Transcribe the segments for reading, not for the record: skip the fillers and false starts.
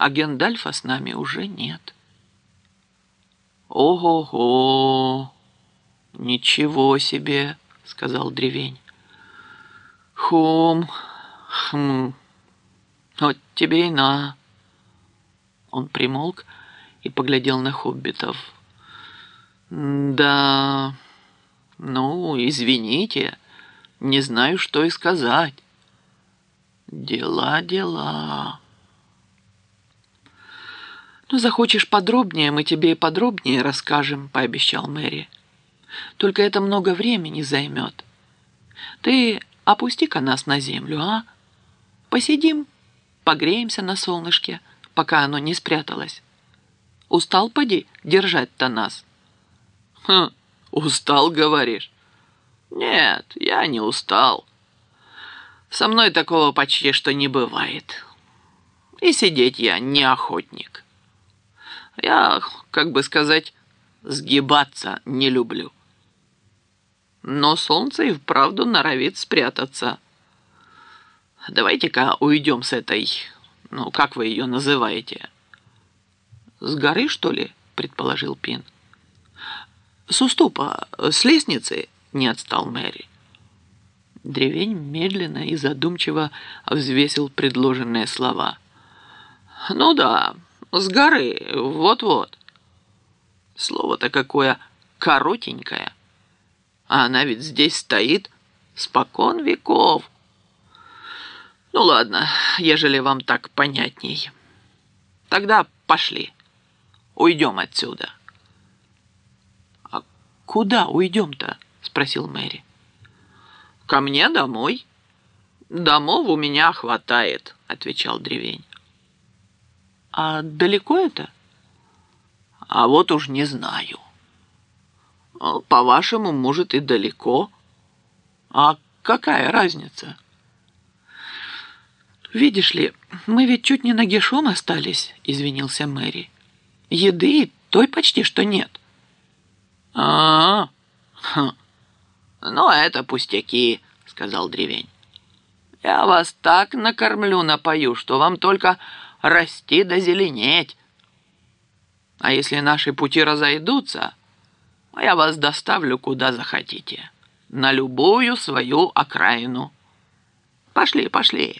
а Гендальфа с нами уже нет». «Ого-го! Ничего себе!» — сказал древень. «Хм, вот тебе и на». Он примолк и поглядел на хоббитов. «Да, ну, извините, не знаю, что и сказать. Дела, дела». «Ну, захочешь подробнее, мы тебе и подробнее расскажем», — пообещал Мэри. «Только это много времени займет. Ты опусти-ка нас на землю, а? Посидим, погреемся на солнышке, пока оно не спряталось. Устал, поди, держать-то нас?» «Хм, устал, говоришь?» «Нет, я не устал. Со мной такого почти что не бывает. И сидеть я не охотник. Я, как бы сказать, сгибаться не люблю. Но солнце и вправду норовит спрятаться. Давайте-ка уйдем с этой, ну, как вы ее называете?» «С горы, что ли?» — предположил Пин. «С уступа, с лестницы», — не отстал Мэри. Древень медленно и задумчиво взвесил предложенные слова. «Ну да, с горы, вот-вот. Слово-то какое коротенькое. А она ведь здесь стоит спокон веков. Ну ладно, ежели вам так понятней. Тогда пошли, уйдем отсюда». «А куда уйдем-то?» — спросил Мэри. «Ко мне домой. Домов у меня хватает», — отвечал древень. «А далеко это?» «А вот уж не знаю. По-вашему, может, и далеко. А какая разница?» «Видишь ли, мы ведь чуть не нагишом остались», — извинился Мэри. «Еды той почти что нет». «Ну, это пустяки», — сказал древень. «Я вас так накормлю, напою, что вам только расти да зеленеть. А если наши пути разойдутся, я вас доставлю куда захотите, на любую свою окраину. Пошли, пошли».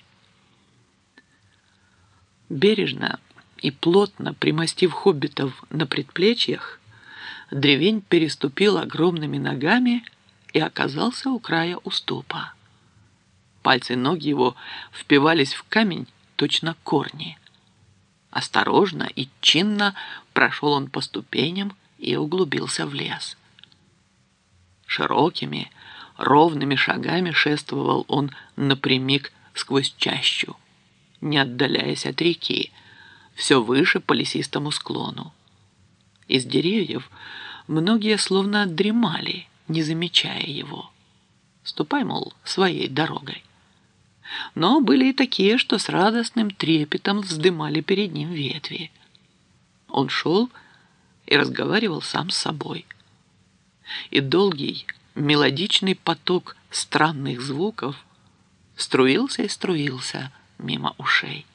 Бережно и плотно примостив хоббитов на предплечьях, древень переступил огромными ногами и оказался у края уступа. Пальцы ног его впивались в камень точно корни. Осторожно и чинно прошел он по ступеням и углубился в лес. Широкими, ровными шагами шествовал он напрямик сквозь чащу, не отдаляясь от реки, все выше по лесистому склону. Из деревьев многие словно дремали, не замечая его. Ступай, мол, своей дорогой. Но были и такие, что с радостным трепетом вздымали перед ним ветви. Он шел и разговаривал сам с собой. И долгий мелодичный поток странных звуков струился и струился мимо ушей.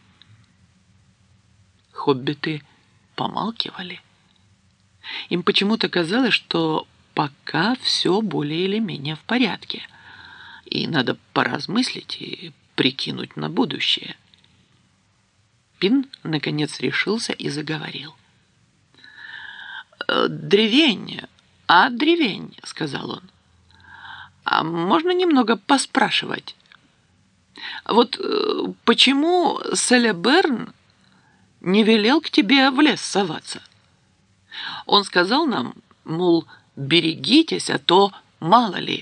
Хоббиты помалкивали. Им почему-то казалось, что пока все более или менее в порядке, и надо поразмыслить и прикинуть на будущее. Пин, наконец, решился и заговорил. «Древень, древень», — сказал он, — «а можно немного поспрашивать? Вот почему Селеберн не велел к тебе в лес соваться? Он сказал нам, мол, берегитесь, а то мало ли».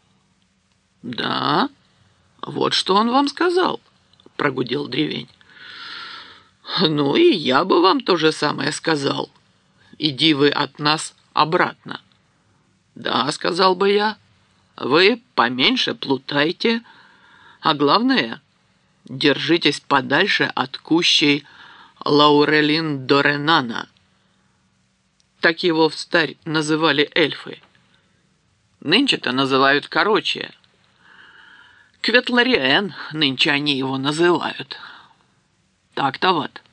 «Да, вот что он вам сказал», — прогудел древень. «Ну и я бы вам то же самое сказал. Иди вы от нас обратно». «Да», — сказал бы я, — «вы поменьше плутайте, а главное, держитесь подальше от кущей Лаурелин Доренана». Так его встарь называли эльфы. Нынче-то называют короче. Кветлариэн нынче они его называют. Так-то вот.